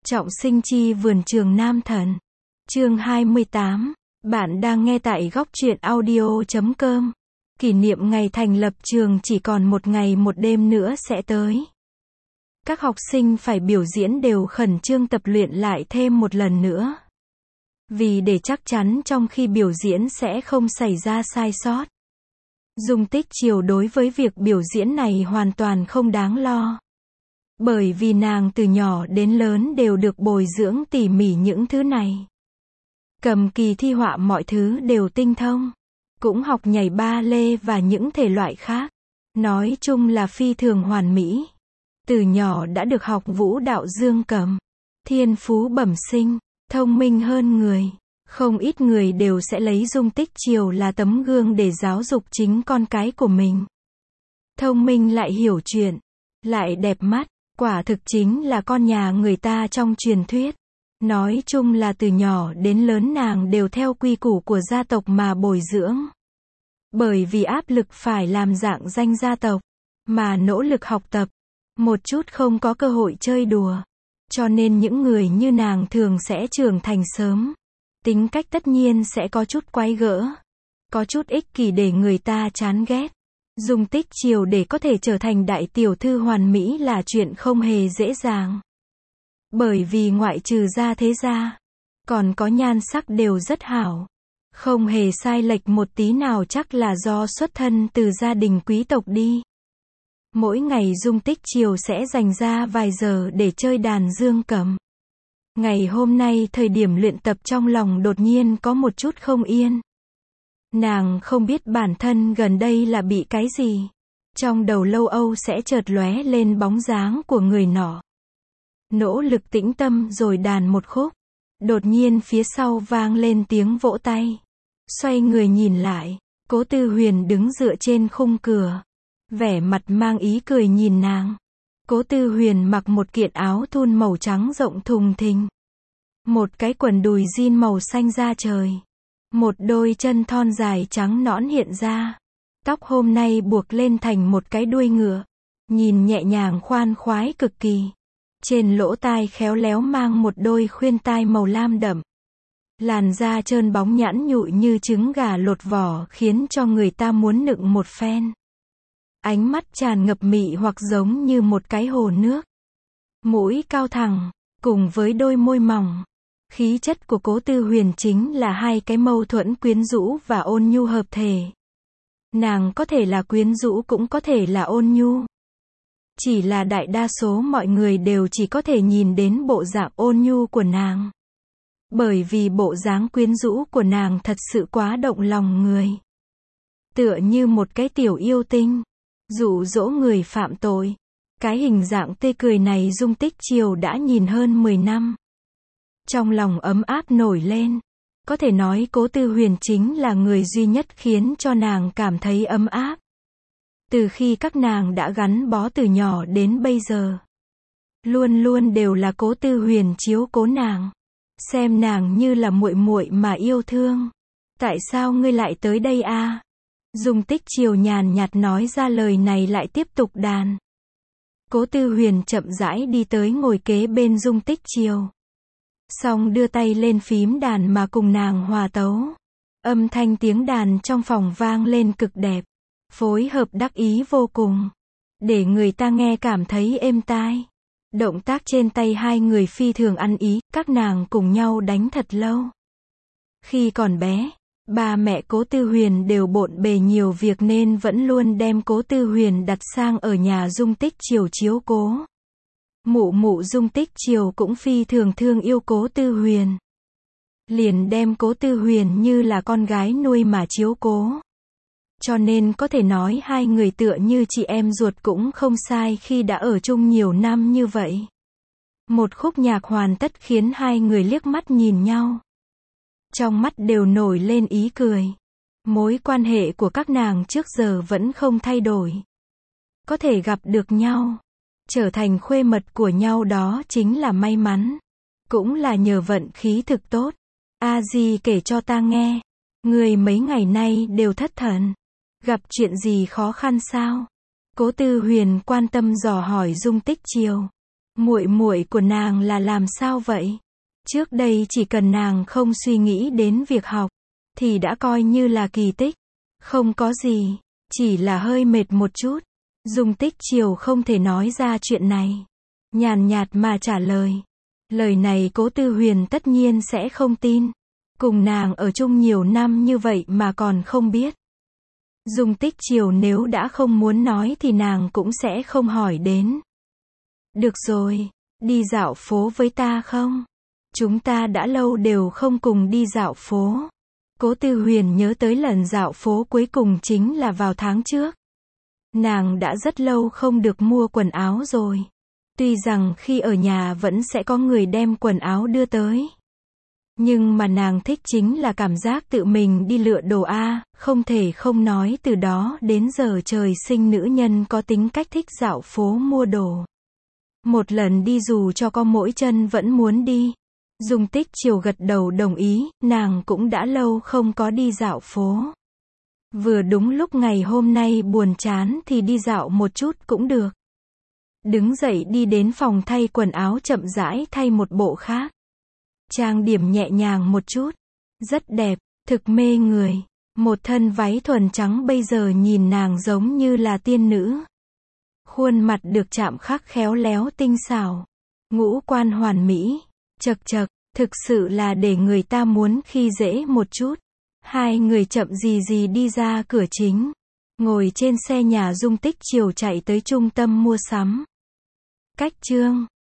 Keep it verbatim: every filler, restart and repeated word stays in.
Trọng sinh chi vườn trường Nam Thần. Chương hai mươi tám. Bạn đang nghe tại góc truyện audio chấm com. Kỷ niệm ngày thành lập trường chỉ còn một ngày một đêm nữa sẽ tới. Các học sinh phải biểu diễn đều khẩn trương tập luyện lại thêm một lần nữa. Vì để chắc chắn trong khi biểu diễn sẽ không xảy ra sai sót. Dung Tích Chiều đối với việc biểu diễn này hoàn toàn không đáng lo. Bởi vì nàng từ nhỏ đến lớn đều được bồi dưỡng tỉ mỉ những thứ này. Cầm kỳ thi họa mọi thứ đều tinh thông. Cũng học nhảy ba lê và những thể loại khác. Nói chung là phi thường hoàn mỹ. Từ nhỏ đã được học vũ đạo dương cầm. Thiên phú bẩm sinh, thông minh hơn người. Không ít người đều sẽ lấy Dung Tích Chiều là tấm gương để giáo dục chính con cái của mình. Thông minh lại hiểu chuyện, lại đẹp mắt, quả thực chính là con nhà người ta trong truyền thuyết. Nói chung là từ nhỏ đến lớn nàng đều theo quy củ của gia tộc mà bồi dưỡng. Bởi vì áp lực phải làm dạng danh gia tộc, mà nỗ lực học tập, một chút không có cơ hội chơi đùa. Cho nên những người như nàng thường sẽ trưởng thành sớm. Tính cách tất nhiên sẽ có chút quái gở, có chút ích kỷ để người ta chán ghét. Dung Tích Chiều để có thể trở thành đại tiểu thư hoàn mỹ là chuyện không hề dễ dàng. Bởi vì ngoại trừ gia thế gia, còn có nhan sắc đều rất hảo. Không hề sai lệch một tí nào, chắc là do xuất thân từ gia đình quý tộc đi. Mỗi ngày Dung Tích Chiều sẽ dành ra vài giờ để chơi đàn dương cầm. Ngày hôm nay thời điểm luyện tập trong lòng đột nhiên có một chút không yên. Nàng không biết bản thân gần đây là bị cái gì. Trong đầu lâu âu sẽ chợt lóe lên bóng dáng của người nọ. Nỗ lực tĩnh tâm rồi đàn một khúc. Đột nhiên phía sau vang lên tiếng vỗ tay. Xoay người nhìn lại, Cố Tư Huyền đứng dựa trên khung cửa. Vẻ mặt mang ý cười nhìn nàng. Cố Tư Huyền mặc một kiện áo thun màu trắng rộng thùng thình. Một cái quần đùi jean màu xanh da trời. Một đôi chân thon dài trắng nõn hiện ra. Tóc hôm nay buộc lên thành một cái đuôi ngựa. Nhìn nhẹ nhàng khoan khoái cực kỳ. Trên lỗ tai khéo léo mang một đôi khuyên tai màu lam đậm. Làn da trơn bóng nhẵn nhụi như trứng gà lột vỏ khiến cho người ta muốn nựng một phen. Ánh mắt tràn ngập mị hoặc giống như một cái hồ nước. Mũi cao thẳng, cùng với đôi môi mỏng. Khí chất của Cố Tư Huyền chính là hai cái mâu thuẫn quyến rũ và ôn nhu hợp thể. Nàng có thể là quyến rũ cũng có thể là ôn nhu. Chỉ là đại đa số mọi người đều chỉ có thể nhìn đến bộ dạng ôn nhu của nàng. Bởi vì bộ dáng quyến rũ của nàng thật sự quá động lòng người. Tựa như một cái tiểu yêu tinh, dụ dỗ người phạm tội. Cái hình dạng tươi cười này Dung Tích Chiều đã nhìn hơn mười năm. Trong lòng ấm áp nổi lên. Có thể nói Cố Tư Huyền chính là người duy nhất khiến cho nàng cảm thấy ấm áp. Từ khi các nàng đã gắn bó từ nhỏ đến bây giờ. Luôn luôn đều là Cố Tư Huyền chiếu cố nàng. Xem nàng như là muội muội mà yêu thương. Tại sao ngươi lại tới đây a? Dung Tích Chiều nhàn nhạt nói ra lời này lại tiếp tục đàn. Cố Tư Huyền chậm rãi đi tới ngồi kế bên Dung Tích Chiều. Xong đưa tay lên phím đàn mà cùng nàng hòa tấu. Âm thanh tiếng đàn trong phòng vang lên cực đẹp. Phối hợp đắc ý vô cùng. Để người ta nghe cảm thấy êm tai. Động tác trên tay hai người phi thường ăn ý, các nàng cùng nhau đánh thật lâu. Khi còn bé, ba mẹ Cố Tư Huyền đều bộn bề nhiều việc nên vẫn luôn đem Cố Tư Huyền đặt sang ở nhà Dung Tích Chiều chiếu cố. Mụ mụ Dung Tích Chiều cũng phi thường thương yêu Cố Tư Huyền. Liền đem Cố Tư Huyền như là con gái nuôi mà chiếu cố. Cho nên có thể nói hai người tựa như chị em ruột cũng không sai khi đã ở chung nhiều năm như vậy. Một khúc nhạc hoàn tất khiến hai người liếc mắt nhìn nhau. Trong mắt đều nổi lên ý cười. Mối quan hệ của các nàng trước giờ vẫn không thay đổi. Có thể gặp được nhau, trở thành khuê mật của nhau đó chính là may mắn. Cũng là nhờ vận khí thực tốt. A Di kể cho ta nghe. Người mấy ngày nay đều thất thần. Gặp chuyện gì khó khăn sao? Cố Tư Huyền quan tâm dò hỏi Dung Tích Chiều. Muội muội của nàng là làm sao vậy? Trước đây chỉ cần nàng không suy nghĩ đến việc học, thì đã coi như là kỳ tích. Không có gì, chỉ là hơi mệt một chút. Dung Tích Triều không thể nói ra chuyện này. Nhàn nhạt mà trả lời. Lời này Cố Tư Huyền tất nhiên sẽ không tin. Cùng nàng ở chung nhiều năm như vậy mà còn không biết. Dung Tích Triều nếu đã không muốn nói thì nàng cũng sẽ không hỏi đến. Được rồi, đi dạo phố với ta không? Chúng ta đã lâu đều không cùng đi dạo phố. Cố Tư Huyền nhớ tới lần dạo phố cuối cùng chính là vào tháng trước. Nàng đã rất lâu không được mua quần áo rồi. Tuy rằng khi ở nhà vẫn sẽ có người đem quần áo đưa tới. Nhưng mà nàng thích chính là cảm giác tự mình đi lựa đồ a, không thể không nói từ đó đến giờ trời sinh nữ nhân có tính cách thích dạo phố mua đồ. Một lần đi dù cho có mỗi chân vẫn muốn đi. Dung Tích Triều gật đầu đồng ý, nàng cũng đã lâu không có đi dạo phố. Vừa đúng lúc ngày hôm nay buồn chán thì đi dạo một chút cũng được. Đứng dậy đi đến phòng thay quần áo chậm rãi thay một bộ khác. Trang điểm nhẹ nhàng một chút. Rất đẹp, thực mê người. Một thân váy thuần trắng bây giờ nhìn nàng giống như là tiên nữ. Khuôn mặt được chạm khắc khéo léo tinh xảo. Ngũ quan hoàn mỹ. Chật chật, thực sự là để người ta muốn khi dễ một chút. Hai người chậm gì gì đi ra cửa chính. Ngồi trên xe nhà Dung Tích Triều chạy tới trung tâm mua sắm. Cách chương